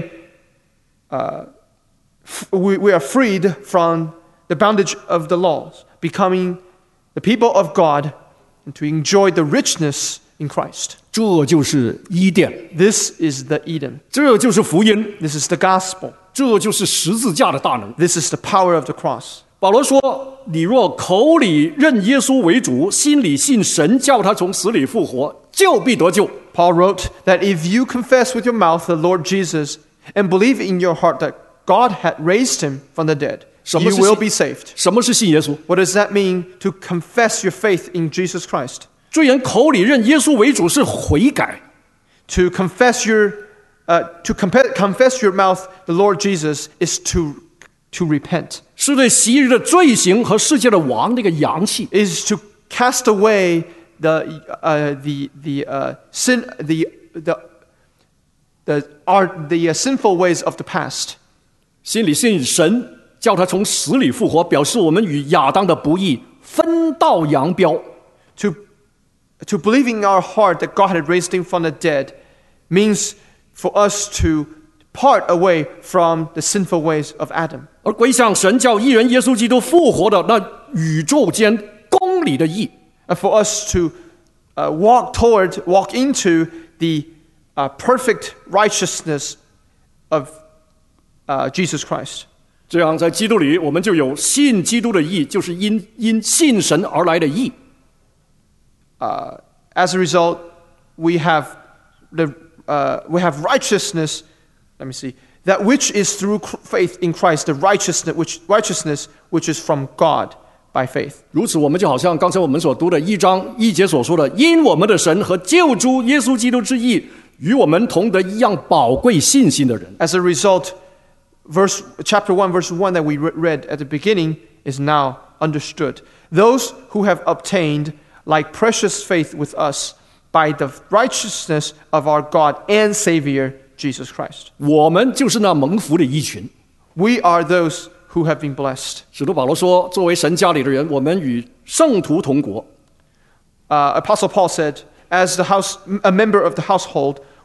uh, f- we, we are freed from the bondage of the laws, becoming the people of God and to enjoy the richness in Christ. 这就是伊甸， This is the Eden. 这就是福音， This is the gospel. 这就是十字架的大能。 This is the power of the cross. 保罗说：“你若口里认耶稣为主，心里信神叫他从死里复活，就必得救。” Paul wrote that if you confess with your mouth the Lord Jesus and believe in your heart that God had raised him from the dead, 什么 you 是 will 信- be saved. 什么是信耶稣？ What does that mean to confess your faith in Jesus Christ? 罪人口里认耶稣为主是悔改， To confess your, uh, to compa- confess your mouth the Lord Jesus is to, to repent, 是对昔日的罪行和世界的王那个阳气， is to cast away the, uh, the, the, uh, sin, the, the, the, our, the uh, sinful ways of the past. 心里信神叫他从死里复活，表示我们与亚当的不义分道扬镳。 To, to believe in our heart that God had raised him from the dead means for us to part away from the sinful ways of Adam. 而归向神叫义人耶稣基督复活的那宇宙间公理的义， And for us to uh, walk toward, walk into the uh, perfect righteousness of uh, Jesus Christ. 这样在基督里我们就有信基督的义，就是因因信神而来的义。 Uh, as a result, we have the uh, we have righteousness. Let me see that which is through cr- faith in Christ, the righteousness which righteousness which is from God by faith. 如此，我们就好像刚才我们所读的一章一节所说的，因我们的神和救主耶稣基督之义与我们同得一样宝贵信心的人。 As a result, verse chapter one, verse one that we re- read at the beginning is now understood. Those who have obtained like precious faith with us by the righteousness of our God and Savior Jesus Christ. 我们就是那蒙福的一群。 We are those who have been blessed. 使徒保罗说，作为神家里的人，我们与圣徒同国。 Uh, Apostle Paul said, as the house, a member of the household,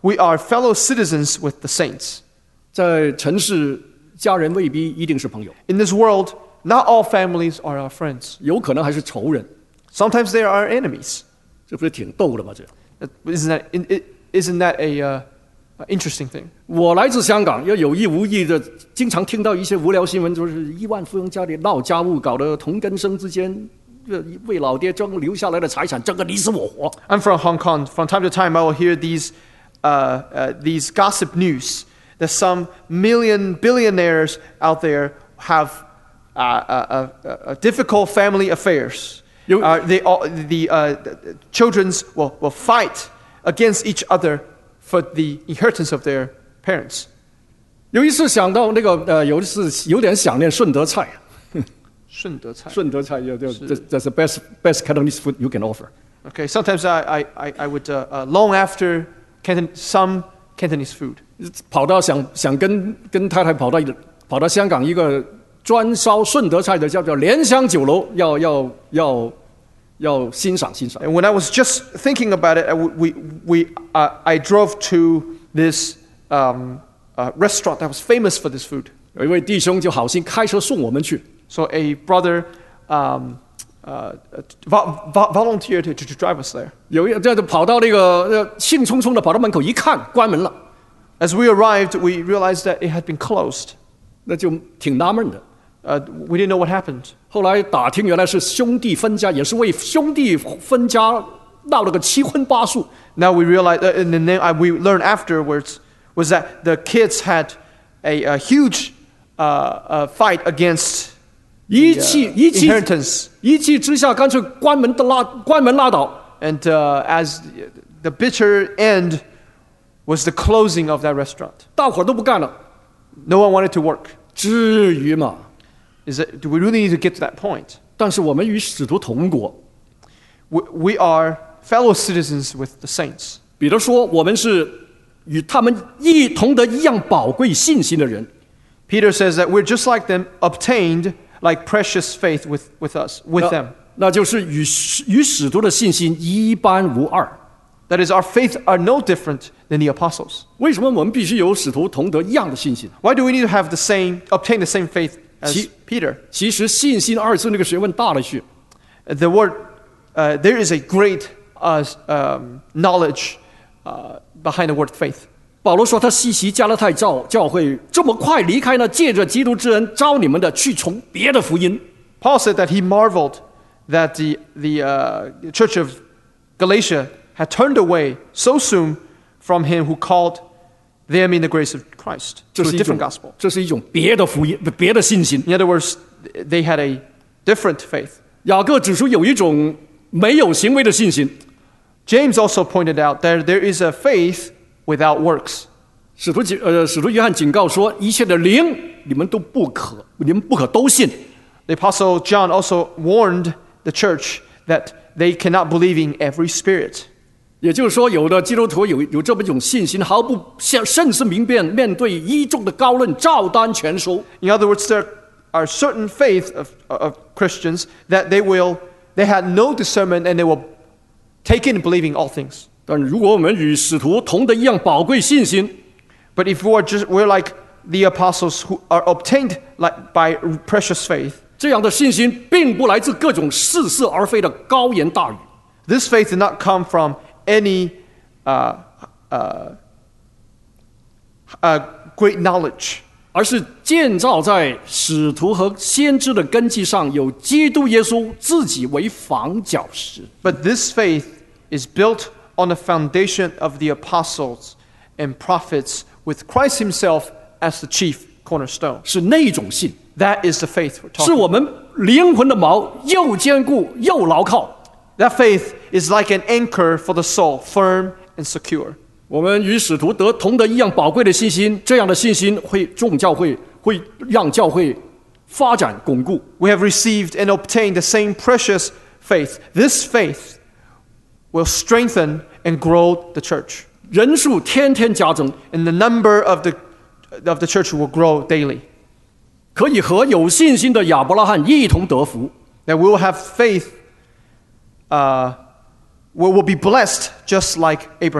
We are fellow citizens with the saints. 在城市，家人未必一定是朋友， In this world, not all families are our friends. 有可能还是仇人， Sometimes they are our enemies. 这不是挺逗的吗？这 Isn't that, isn't that a uh, interesting thing? 我来自香港，要有意无意的，经常听到一些无聊新闻，就是亿万富翁家里闹家务，搞得同根生之间，为老爹争留下来的财产争个你死我活。 I'm from Hong Kong. From time to time, I will hear these, uh, uh, these gossip news that some million billionaires out there have uh, uh, uh, uh, difficult family affairs. You- Uh, they all, the, uh, the children's will, will fight against each other for the inheritance of their parents. 有一次想到那个呃，有一次有点想念顺德菜， 顺德菜。 顺德菜就就 that's the best best Cantonese food you can offer。 Okay, sometimes I, I, I would uh, uh, long after Canton, some Cantonese food. 跑到想想跟跟太太跑到跑到香港一个专烧顺德菜的叫做莲香酒楼，要要要要欣赏欣赏。 And when I was just thinking about it, I, w- we, we, uh, I drove to this um, uh, restaurant that was famous for this food. 有一位弟兄就好心开车送我们去， So a brother um, uh, vo- vo- volunteered to, to drive us there. 有一这就跑到那个呃兴冲冲的跑到门口一看关门了， As we arrived, we realized that it had been closed. 那就挺纳闷的。 Uh, we didn't know what happened. 后来打听，原来是兄弟分家，也是为兄弟分家闹了个七荤八素。 Now we realized, uh, and then I, we learned afterwards, was that the kids had a, a huge uh, uh, fight against 一 the, 气 uh, 一气 inheritance. 一气之下，干脆关门的拉关门拉倒。 And uh, as the bitter end was the closing of that restaurant. 大伙儿都不干了， No one wanted to work. 至于嘛？ Is that, do we really need to get to that point? 但是我们与使徒同国， We, we are fellow citizens with the saints. 彼得说我们是与他们一同的一样宝贵信心的人。 Peter says that we're just like them, obtained like precious faith with, with us, with 那 them. 那就是与与使徒的信心一般无二。 That is, our faith are no different than the apostles. 为什么我们必须有使徒同得一样的信心？ Why do we need to have the same, obtain the same faith as Ki- Peter? 其实信心二字那个学问大了去。 The word, uh, there is a great uh, um, knowledge uh, behind the word faith. 保罗说他西西加拉太教教会这么快离开呢，借着基督之恩招你们的，去从别的福音。 Paul said that he marveled that the, the uh, church of Galatia had turned away so soon from him who called them in the grace of Christ 这 to 是 a 一种 different gospel. 这是一种别的福音，别的信心。 In other words, they had a different faith. 雅各指出有一种没有行为的信心。 James also pointed out that there is a faith without works. 使徒警呃，使徒约翰警告说，一切的灵你们都不可，你们不可都信。 The apostle John also warned the church that they cannot believe in every spirit. 也就是说，有的基督徒有有这么一种信心，毫不甚甚是明辨，面对一众的高论，照单全收。 In other words, there are certain faith of, of Christians that they will, they had no discernment and they will take in believing all things. 但如果我们与使徒同的一样宝贵信心， But if we are just, we're like the apostles who are obtained like by precious faith, 这样的信心并不来自各种似是而非的高言大语， this faith did not come from any uh, uh, uh, great knowledge, 而是建造在使徒和先知的根基上，有基督耶稣自己为房角石。 but this faith is built on the foundation of the apostles and prophets with Christ himself as the chief cornerstone. 是那种信， That is the faith we're 是 talking 我们灵魂的锚，又坚固又牢靠。 That faith is like an anchor for the soul, firm and secure. 我们与使徒得同得一样宝贵的信心，这样的信心会众教会会让教会发展巩固。 We have received and obtained the same precious faith. This faith will strengthen and grow the church. 人数天天加增， And the number of the, of the church will grow daily. 可以和有信心的亚伯拉罕一同得福。 That we will have faith, uh, we will be blessed just like Abraham.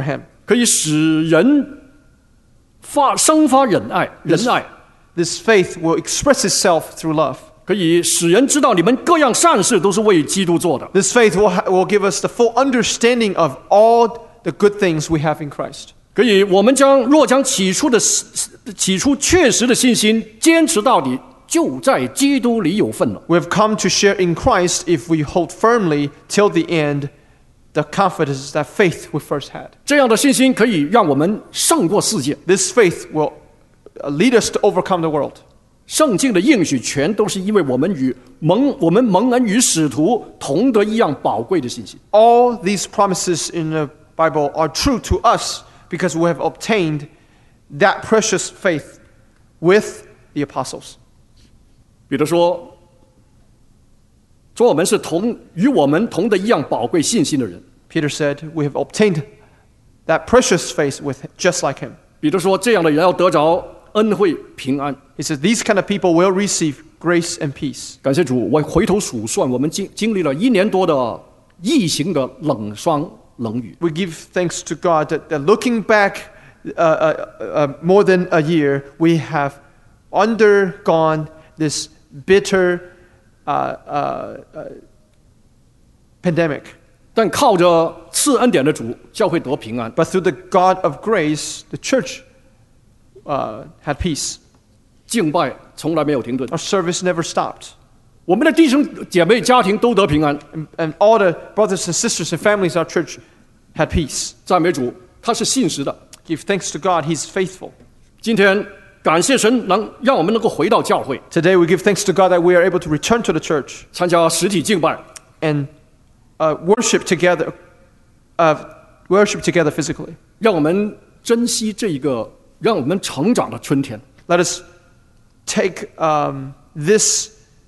可以使人发生发忍爱，仁爱， This faith will express itself through love. 可以使人知道你们各样善事都是为基督做的。 This faith will, ha- will give us the full understanding of all the good things we have in Christ. 可以，我们将若将起初的起初确实的信心坚持到底，就在基督里有份了。 We have come to share in Christ if we hold firmly till the end the confidence, that faith we first had. 这样的信心可以让我们胜过世界。 This faith will uh, lead us to overcome the world. 圣经的应许全都是因为我们与蒙我们蒙恩与使徒同得一样宝贵的信心。 All these promises in the Bible are true to us because we have obtained that precious faith with the apostles. 彼得说：“说我们是同与我们同的一样宝贵信心的人。” Peter said, we have obtained that precious faith with just like him. 彼得说：“这样的人要得着恩惠平安。” He said, these kind of people will receive grace and peace. 感谢主，我回头数算，我们经经历了一年多的疫情的冷霜冷雨。 We give thanks to God that, that looking back uh, uh, uh, more than a year, we have undergone this bitter uh, uh, uh, pandemic. 但靠着赐恩典的主，教会得平安。 But through the God of grace, the church uh, had peace. 敬拜从来没有停顿， Our service never stopped. 我们的弟兄姐妹家庭都得平安。 And, and all the brothers and sisters and families in our church had peace. 赞美主，他是信实的。 Give thanks to God, He's faithful. 今天感谢神，能让我们能够回到教会， Today we give thanks to God that we are able to return to the church 参加实体敬拜， and uh, worship together, uh, worship together physically. 让我们珍惜这一个让我们成长的春天。 Let us take um, this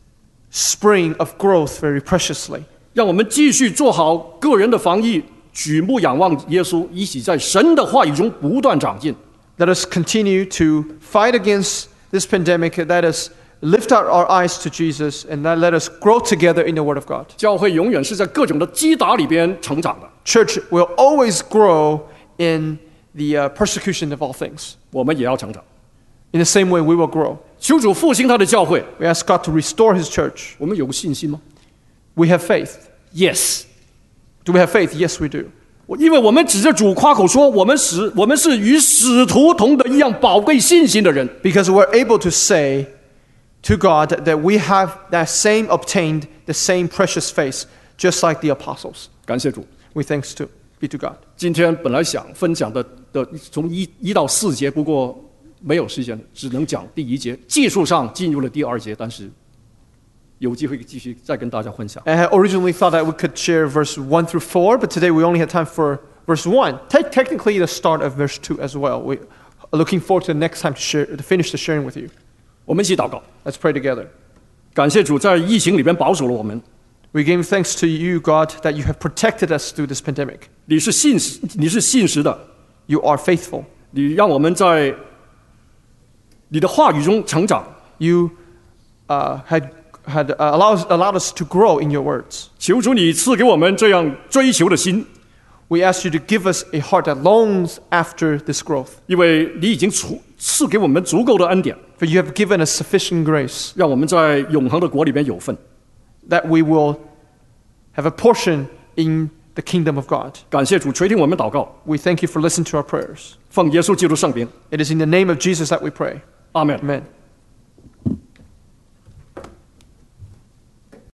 spring of growth very preciously. 让我们继续做好个人的防疫，举目仰望耶稣，一起在神的话语中不断长进。 Let us continue to fight against this pandemic. Let us lift out our eyes to Jesus and let us grow together in the Word of God. 教会永远是在各种的击打里边成长的， Church will always grow in the uh, persecution of all things. 我们也要成长。 In the same way, we will grow. 求主复兴他的教会， We ask God to restore His church. 我们有信心吗 We have faith. ？Yes， Do we have faith? Yes, we do. 我因为我们指着主夸口说，我们使我们是与使徒同得一样宝贵信心的人。 Because we're able to say to God that we have that same obtained, the same precious faith, just like the apostles. 感谢主。 We thanks to be to God. 今天本来想分享的的从一一到四节，不过没有时间，只能讲第一节。技术上进入了第二节，但是有机会继续再跟大家分享。 I had originally thought that we could share verse one through four, but today we only had time for verse one. Te- technically, the start of verse two as well. We are looking forward to the next time to share, to finish the sharing with you. 我们一起祷告， Let's pray together. 感谢主在疫情里边保守了我们。 We give thanks to you, God, that you have protected us through this pandemic. 你是信实，你是信实的， You are faithful. 你让我们在你的话语中成长。 You uh, had had uh, allowed, allowed us to grow in your words. 求主你赐给我们这样追求的心， We ask you to give us a heart that longs after this growth. 因为你已经赐赐给我们足够的恩典， For you have given us sufficient grace 让我们在永恒的国里边有份。 that we will have a portion in the kingdom of God. 感谢主垂听我们祷告， We thank you for listening to our prayers. 奉耶稣基督圣名， It is in the name of Jesus that we pray. 阿门。 Amen.